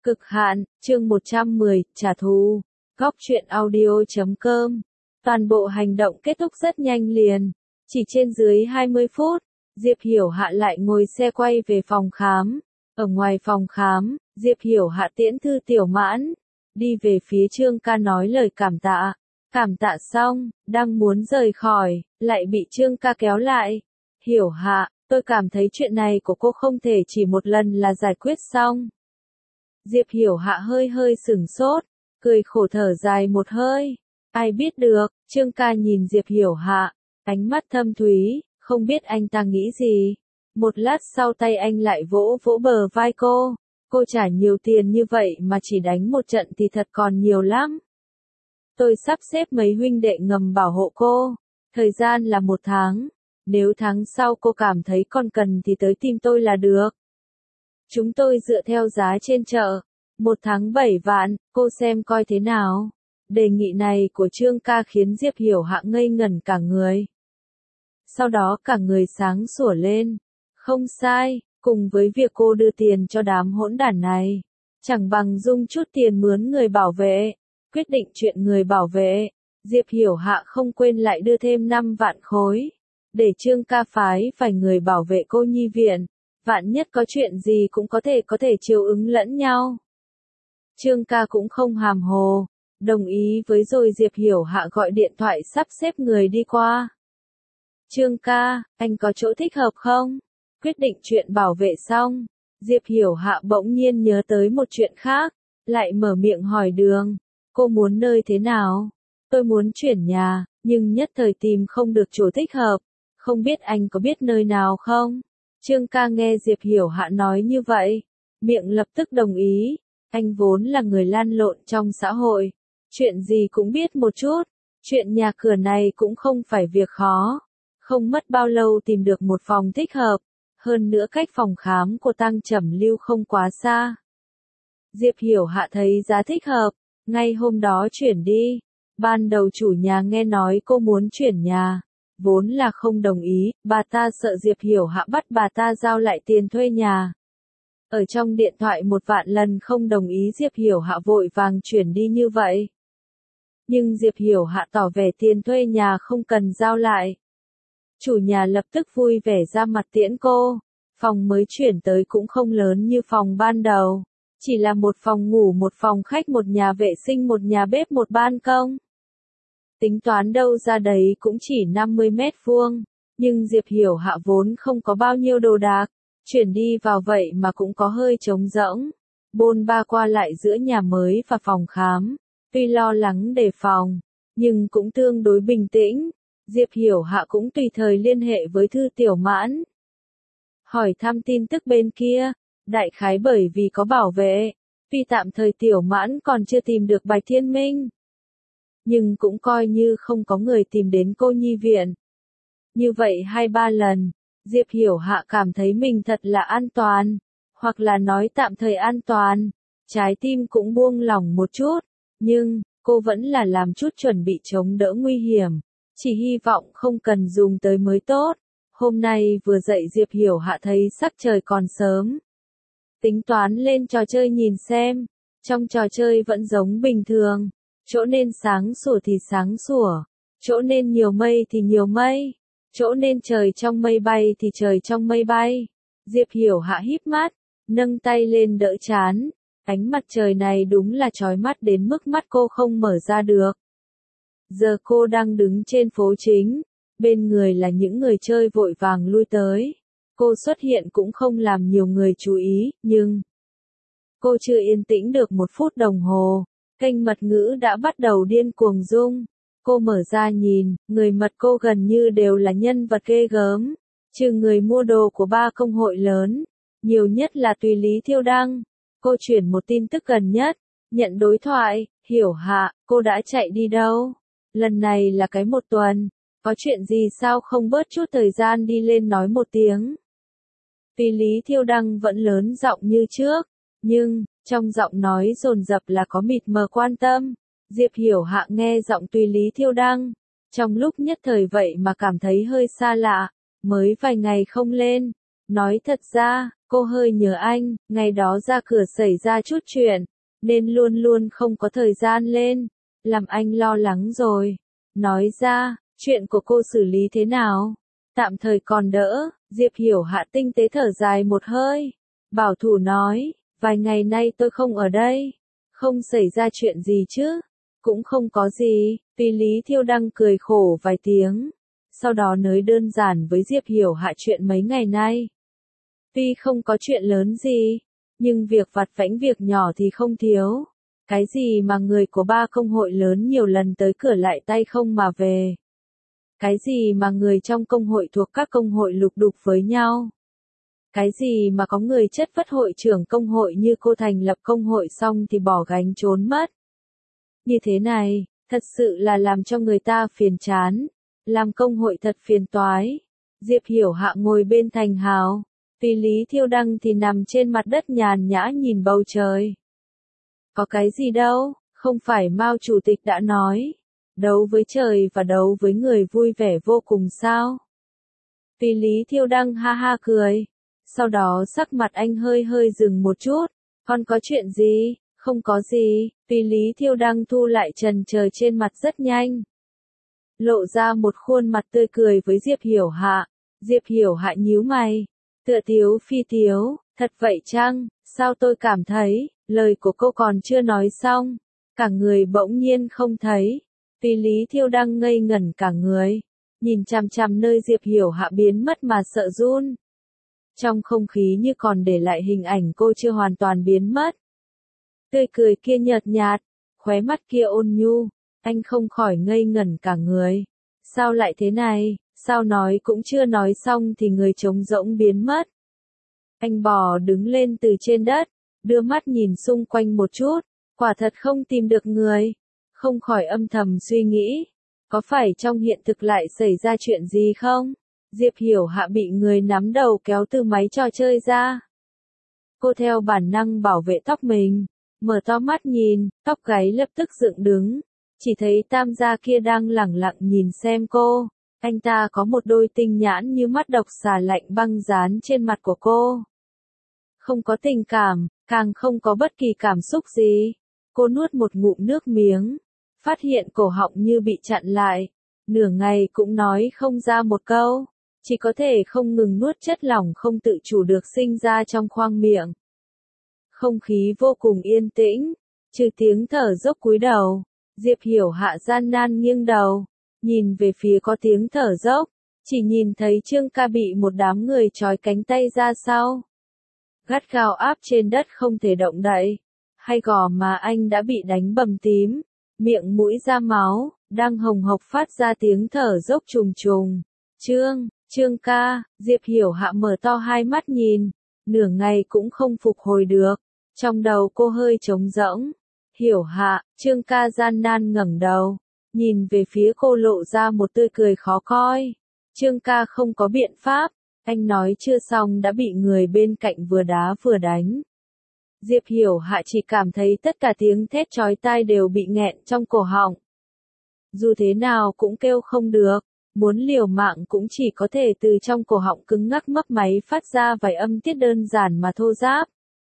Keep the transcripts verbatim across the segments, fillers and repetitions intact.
Cực hạn, chương một trăm mười, trả thù. Góc truyện audio chấm com. Toàn bộ hành động kết thúc rất nhanh liền. Chỉ trên dưới hai mươi phút, Diệp Hiểu Hạ lại ngồi xe quay về phòng khám. Ở ngoài phòng khám, Diệp Hiểu Hạ tiễn Thư Tiểu Mãn. Đi về phía Trương Ca nói lời cảm tạ. Cảm tạ xong, đang muốn rời khỏi, lại bị Trương Ca kéo lại. Hiểu Hạ, tôi cảm thấy chuyện này của cô không thể chỉ một lần là giải quyết xong. Diệp Hiểu Hạ hơi hơi sửng sốt, cười khổ thở dài một hơi. Ai biết được, Trương Ca nhìn Diệp Hiểu Hạ, ánh mắt thâm thúy, không biết anh ta nghĩ gì. Một lát sau tay anh lại vỗ vỗ bờ vai cô. Cô trả nhiều tiền như vậy mà chỉ đánh một trận thì thật còn nhiều lắm. Tôi sắp xếp mấy huynh đệ ngầm bảo hộ cô. Thời gian là một tháng. Nếu tháng sau cô cảm thấy còn cần thì tới tìm tôi là được. Chúng tôi dựa theo giá trên chợ. Một tháng bảy vạn, cô xem coi thế nào. Đề nghị này của Trương Ca khiến Diệp Hiểu Hạ ngây ngẩn cả người. Sau đó cả người sáng sủa lên. Không sai, cùng với việc cô đưa tiền cho đám hỗn đản này. Chẳng bằng dung chút tiền mướn người bảo vệ. Quyết định chuyện người bảo vệ. Diệp Hiểu Hạ không quên lại đưa thêm năm vạn khối. Để Trương Ca phái phải người bảo vệ cô nhi viện. Vạn nhất có chuyện gì cũng có thể có thể chiều ứng lẫn nhau. Trương Ca cũng không hàm hồ, đồng ý với rồi Diệp Hiểu Hạ gọi điện thoại sắp xếp người đi qua. Trương Ca, anh có chỗ thích hợp không? Quyết định chuyện bảo vệ xong, Diệp Hiểu Hạ bỗng nhiên nhớ tới một chuyện khác, lại mở miệng hỏi Đường, cô muốn nơi thế nào? Tôi muốn chuyển nhà, nhưng nhất thời tìm không được chỗ thích hợp, không biết anh có biết nơi nào không? Trương Ca nghe Diệp Hiểu Hạ nói như vậy, miệng lập tức đồng ý, anh vốn là người lan lộn trong xã hội, chuyện gì cũng biết một chút, chuyện nhà cửa này cũng không phải việc khó, không mất bao lâu tìm được một phòng thích hợp, hơn nữa cách phòng khám của Tăng Trầm Lưu không quá xa. Diệp Hiểu Hạ thấy giá thích hợp, ngay hôm đó chuyển đi, ban đầu chủ nhà nghe nói cô muốn chuyển nhà. Vốn là không đồng ý, bà ta sợ Diệp Hiểu Hạ bắt bà ta giao lại tiền thuê nhà. Ở trong điện thoại một vạn lần không đồng ý Diệp Hiểu Hạ vội vàng chuyển đi như vậy. Nhưng Diệp Hiểu Hạ tỏ vẻ tiền thuê nhà không cần giao lại. Chủ nhà lập tức vui vẻ ra mặt tiễn cô. Phòng mới chuyển tới cũng không lớn như phòng ban đầu. Chỉ là một phòng ngủ, một phòng khách, một nhà vệ sinh, một nhà bếp, một ban công. Tính toán đâu ra đấy cũng chỉ năm mươi mét vuông, nhưng Diệp Hiểu Hạ vốn không có bao nhiêu đồ đạc, chuyển đi vào vậy mà cũng có hơi trống rỗng, bôn ba qua lại giữa nhà mới và phòng khám, tuy lo lắng đề phòng, nhưng cũng tương đối bình tĩnh, Diệp Hiểu Hạ cũng tùy thời liên hệ với Thư Tiểu Mãn. Hỏi thăm tin tức bên kia, đại khái bởi vì có bảo vệ, tuy tạm thời Tiểu Mãn còn chưa tìm được Bạch Thiên Minh. Nhưng cũng coi như không có người tìm đến cô nhi viện. Như vậy hai ba lần, Diệp Hiểu Hạ cảm thấy mình thật là an toàn, hoặc là nói tạm thời an toàn, trái tim cũng buông lỏng một chút, nhưng, cô vẫn là làm chút chuẩn bị chống đỡ nguy hiểm, chỉ hy vọng không cần dùng tới mới tốt. Hôm nay vừa dậy Diệp Hiểu Hạ thấy sắc trời còn sớm. Tính toán lên trò chơi nhìn xem, trong trò chơi vẫn giống bình thường. Chỗ nên sáng sủa thì sáng sủa, chỗ nên nhiều mây thì nhiều mây, chỗ nên trời trong mây bay thì trời trong mây bay. Diệp Hiểu Hạ híp mắt, nâng tay lên đỡ chán, ánh mặt trời này đúng là chói mắt đến mức mắt cô không mở ra được. Giờ cô đang đứng trên phố chính, bên người là những người chơi vội vàng lui tới. Cô xuất hiện cũng không làm nhiều người chú ý, nhưng cô chưa yên tĩnh được một phút đồng hồ. Kênh mật ngữ đã bắt đầu điên cuồng rung. Cô mở ra nhìn, người mật cô gần như đều là nhân vật ghê gớm. Trừ người mua đồ của ba công hội lớn. Nhiều nhất là Tùy Lý Thiêu Đăng. Cô chuyển một tin tức gần nhất. Nhận đối thoại, Hiểu Hạ, cô đã chạy đi đâu? Lần này là cái một tuần. Có chuyện gì sao không bớt chút thời gian đi lên nói một tiếng? Tùy Lý Thiêu Đăng vẫn lớn giọng như trước. Nhưng, trong giọng nói dồn dập là có mịt mờ quan tâm. Diệp Hiểu Hạ nghe giọng Tùy Lý Thiêu Đăng. Trong lúc nhất thời vậy mà cảm thấy hơi xa lạ. Mới vài ngày không lên. Nói thật ra, cô hơi nhớ anh, ngày đó ra cửa xảy ra chút chuyện, nên luôn luôn không có thời gian lên, làm anh lo lắng rồi. Nói ra, chuyện của cô xử lý thế nào? Tạm thời còn đỡ, Diệp Hiểu Hạ tinh tế thở dài một hơi. Bảo thủ nói, vài ngày nay tôi không ở đây. Không xảy ra chuyện gì chứ? Cũng không có gì, tuy Lý Thiêu Đăng cười khổ vài tiếng. Sau đó nói đơn giản với Diệp Hiểu Hạ chuyện mấy ngày nay. Tuy không có chuyện lớn gì, nhưng việc vặt vãnh việc nhỏ thì không thiếu. Cái gì mà người của ba công hội lớn nhiều lần tới cửa lại tay không mà về. Cái gì mà người trong công hội thuộc các công hội lục đục với nhau. Cái gì mà có người chất vấn hội trưởng công hội như cô thành lập công hội xong thì bỏ gánh trốn mất. Như thế này, thật sự là làm cho người ta phiền chán. Làm công hội thật phiền toái. Diệp Hiểu Hạ ngồi bên thành hào. Tuy Lý Thiêu Đăng thì nằm trên mặt đất nhàn nhã nhìn bầu trời. Có cái gì đâu, không phải Mao chủ tịch đã nói. Đấu với trời và đấu với người vui vẻ vô cùng sao. Tuy Lý Thiêu Đăng ha ha cười. Sau đó sắc mặt anh hơi hơi dừng một chút. Còn có chuyện gì? Không có gì. Tuy Lý Thiêu Đăng thu lại trần trời trên mặt rất nhanh. Lộ ra một khuôn mặt tươi cười với Diệp Hiểu Hạ. Diệp Hiểu Hạ nhíu mày. Tựa tiếu phi tiếu, thật vậy chăng? Sao tôi cảm thấy, lời của cô còn chưa nói xong. Cả người bỗng nhiên không thấy. Tuy Lý Thiêu Đăng ngây ngẩn cả người. Nhìn chằm chằm nơi Diệp Hiểu Hạ biến mất mà sợ run. Trong không khí như còn để lại hình ảnh cô chưa hoàn toàn biến mất. Tươi cười kia nhợt nhạt, khóe mắt kia ôn nhu, anh không khỏi ngây ngẩn cả người. Sao lại thế này, sao nói cũng chưa nói xong thì người trống rỗng biến mất. Anh bò đứng lên từ trên đất, đưa mắt nhìn xung quanh một chút, quả thật không tìm được người. Không khỏi âm thầm suy nghĩ, có phải trong hiện thực lại xảy ra chuyện gì không? Diệp Hiểu Hạ bị người nắm đầu kéo từ máy trò chơi ra. Cô theo bản năng bảo vệ tóc mình, mở to mắt nhìn, tóc gáy lập tức dựng đứng. Chỉ thấy tam gia kia đang lẳng lặng nhìn xem cô. Anh ta có một đôi tinh nhãn như mắt độc xà lạnh băng dán trên mặt của cô. Không có tình cảm, càng không có bất kỳ cảm xúc gì. Cô nuốt một ngụm nước miếng, phát hiện cổ họng như bị chặn lại. Nửa ngày cũng nói không ra một câu. Chỉ có thể không ngừng nuốt chất lỏng không tự chủ được sinh ra trong khoang miệng. Không khí vô cùng yên tĩnh, trừ tiếng thở dốc cúi đầu. Diệp Hiểu Hạ gian nan nghiêng đầu, nhìn về phía có tiếng thở dốc, chỉ nhìn thấy Trương Ca bị một đám người trói cánh tay ra sau. Gắt gao áp trên đất không thể động đậy, hay gò mà anh đã bị đánh bầm tím, miệng mũi ra máu, đang hồng hộc phát ra tiếng thở dốc trùng trùng. Trương, Trương Ca, Diệp Hiểu Hạ mở to hai mắt nhìn, nửa ngày cũng không phục hồi được, trong đầu cô hơi trống rỗng. Hiểu Hạ, Trương Ca gian nan ngẩng đầu, nhìn về phía cô lộ ra một tươi cười khó coi. Trương Ca không có biện pháp, anh nói chưa xong đã bị người bên cạnh vừa đá vừa đánh. Diệp Hiểu Hạ chỉ cảm thấy tất cả tiếng thét chói tai đều bị nghẹn trong cổ họng. Dù thế nào cũng kêu không được, muốn liều mạng cũng chỉ có thể từ trong cổ họng cứng ngắc mấp máy phát ra vài âm tiết đơn giản mà thô ráp.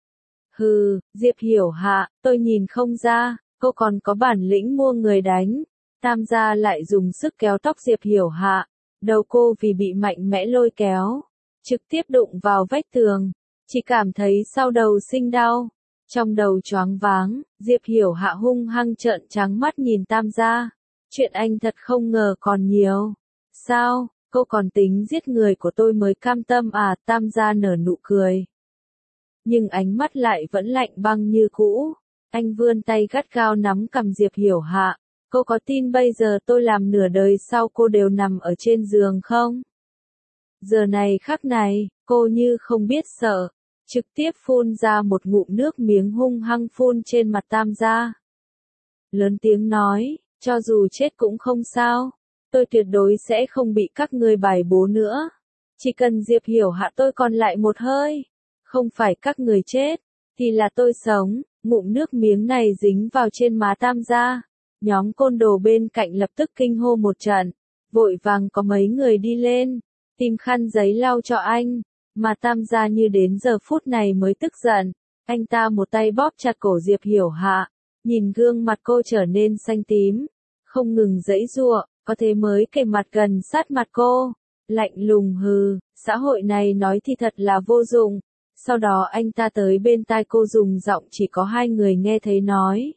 Hừ, Diệp Hiểu Hạ, tôi nhìn không ra, cô còn có bản lĩnh mua người đánh. Tam gia lại dùng sức kéo tóc Diệp Hiểu Hạ, đầu cô vì bị mạnh mẽ lôi kéo, trực tiếp đụng vào vách tường, chỉ cảm thấy sau đầu sinh đau, trong đầu choáng váng. Diệp Hiểu Hạ hung hăng trợn trắng mắt nhìn Tam gia, chuyện anh thật không ngờ còn nhiều. Sao, cô còn tính giết người của tôi mới cam tâm à? Tam gia nở nụ cười. Nhưng ánh mắt lại vẫn lạnh băng như cũ. Anh vươn tay gắt gao nắm cằm Diệp Hiểu Hạ. Cô có tin bây giờ tôi làm nửa đời sau cô đều nằm ở trên giường không? Giờ này khắc này, cô như không biết sợ, trực tiếp phun ra một ngụm nước miếng hung hăng phun trên mặt Tam gia. Lớn tiếng nói, cho dù chết cũng không sao, tôi tuyệt đối sẽ không bị các ngươi bài bố nữa. Chỉ cần Diệp Hiểu Hạ tôi còn lại một hơi, không phải các người chết, thì là tôi sống. Ngụm nước miếng này dính vào trên má Tam gia. Nhóm côn đồ bên cạnh lập tức kinh hô một trận, vội vàng có mấy người đi lên, tìm khăn giấy lau cho anh, Mà Tam gia như đến giờ phút này mới tức giận, anh ta một tay bóp chặt cổ Diệp Hiểu Hạ, nhìn gương mặt cô trở nên xanh tím, không ngừng giãy giụa, có thế mới kề mặt gần sát mặt cô, lạnh lùng hừ, xã hội này nói thì thật là vô dụng. Sau đó anh ta tới bên tai cô dùng giọng chỉ có hai người nghe thấy nói.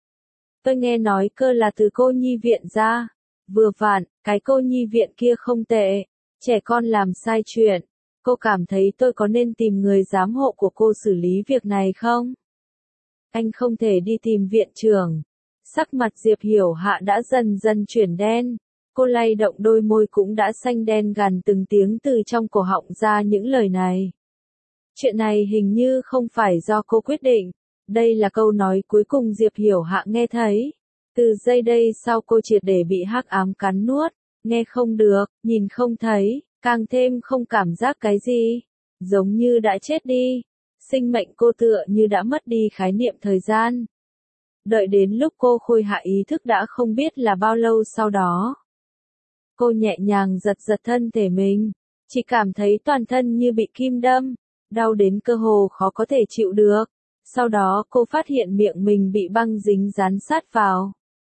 Tôi nghe nói cơ là từ cô nhi viện ra. Vừa vặn, cái cô nhi viện kia không tệ. Trẻ con làm sai chuyện. Cô cảm thấy tôi có nên tìm người giám hộ của cô xử lý việc này không? Anh không thể đi tìm viện trưởng. Sắc mặt Diệp Hiểu Hạ đã dần dần chuyển đen. Cô lay động đôi môi cũng đã xanh đen gằn từng tiếng từ trong cổ họng ra những lời này. Chuyện này hình như không phải do cô quyết định. Đây là câu nói cuối cùng Diệp Hiểu Hạ nghe thấy. Từ giây đây sau cô triệt để bị hắc ám cắn nuốt, nghe không được, nhìn không thấy, càng thêm không cảm giác cái gì. Giống như đã chết đi. Sinh mệnh cô tựa như đã mất đi khái niệm thời gian. Đợi đến lúc cô khôi hạ ý thức đã không biết là bao lâu sau đó. Cô nhẹ nhàng giật giật thân thể mình, chỉ cảm thấy toàn thân như bị kim đâm, đau đến cơ hồ khó có thể chịu được. Sau đó cô phát hiện miệng mình bị băng dính dán sát vào.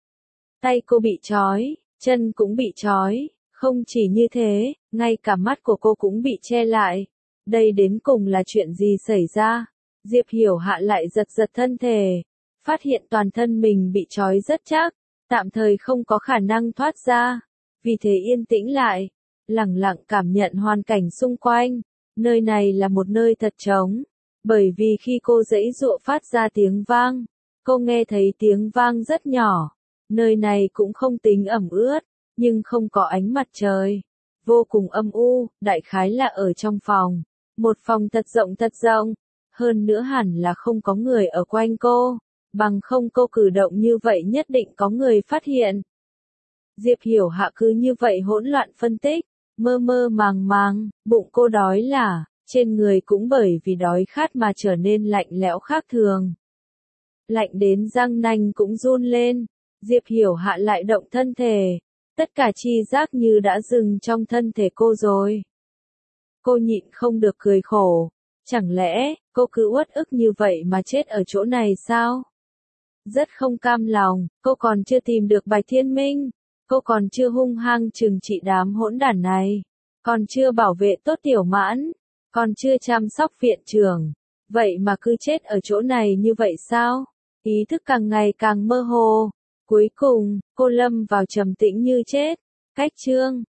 Tay cô bị trói, chân cũng bị trói, không chỉ như thế, ngay cả mắt của cô cũng bị che lại. Đây đến cùng là chuyện gì xảy ra? Diệp Hiểu Hạ lại giật giật thân thể, phát hiện toàn thân mình bị trói rất chắc, tạm thời không có khả năng thoát ra. Vì thế yên tĩnh lại, lặng lặng cảm nhận hoàn cảnh xung quanh. Nơi này là một nơi thật trống, bởi vì khi cô giãy giụa phát ra tiếng vang, cô nghe thấy tiếng vang rất nhỏ. Nơi này cũng không tính ẩm ướt, nhưng không có ánh mặt trời, vô cùng âm u, đại khái là ở trong phòng, một phòng thật rộng thật rộng, hơn nữa hẳn là không có người ở quanh cô, bằng không cô cử động như vậy nhất định có người phát hiện. Diệp Hiểu Hạ cứ như vậy hỗn loạn phân tích, mơ mơ màng màng, bụng cô đói là, trên người cũng bởi vì đói khát mà trở nên lạnh lẽo khác thường. Lạnh đến răng nanh cũng run lên, Diệp Hiểu Hạ lại động thân thể, tất cả chi giác như đã dừng trong thân thể cô rồi. Cô nhịn không được cười khổ, chẳng lẽ, cô cứ uất ức như vậy mà chết ở chỗ này sao? Rất không cam lòng, cô còn chưa tìm được Bạch Thiên Minh. Cô còn chưa hung hăng trừng trị đám hỗn đản này, còn chưa bảo vệ tốt Tiểu Mãn, còn chưa chăm sóc viện trưởng, vậy mà cứ chết ở chỗ này như vậy sao? Ý thức càng ngày càng mơ hồ, cuối cùng, cô lâm vào trầm tĩnh như chết. Cách chương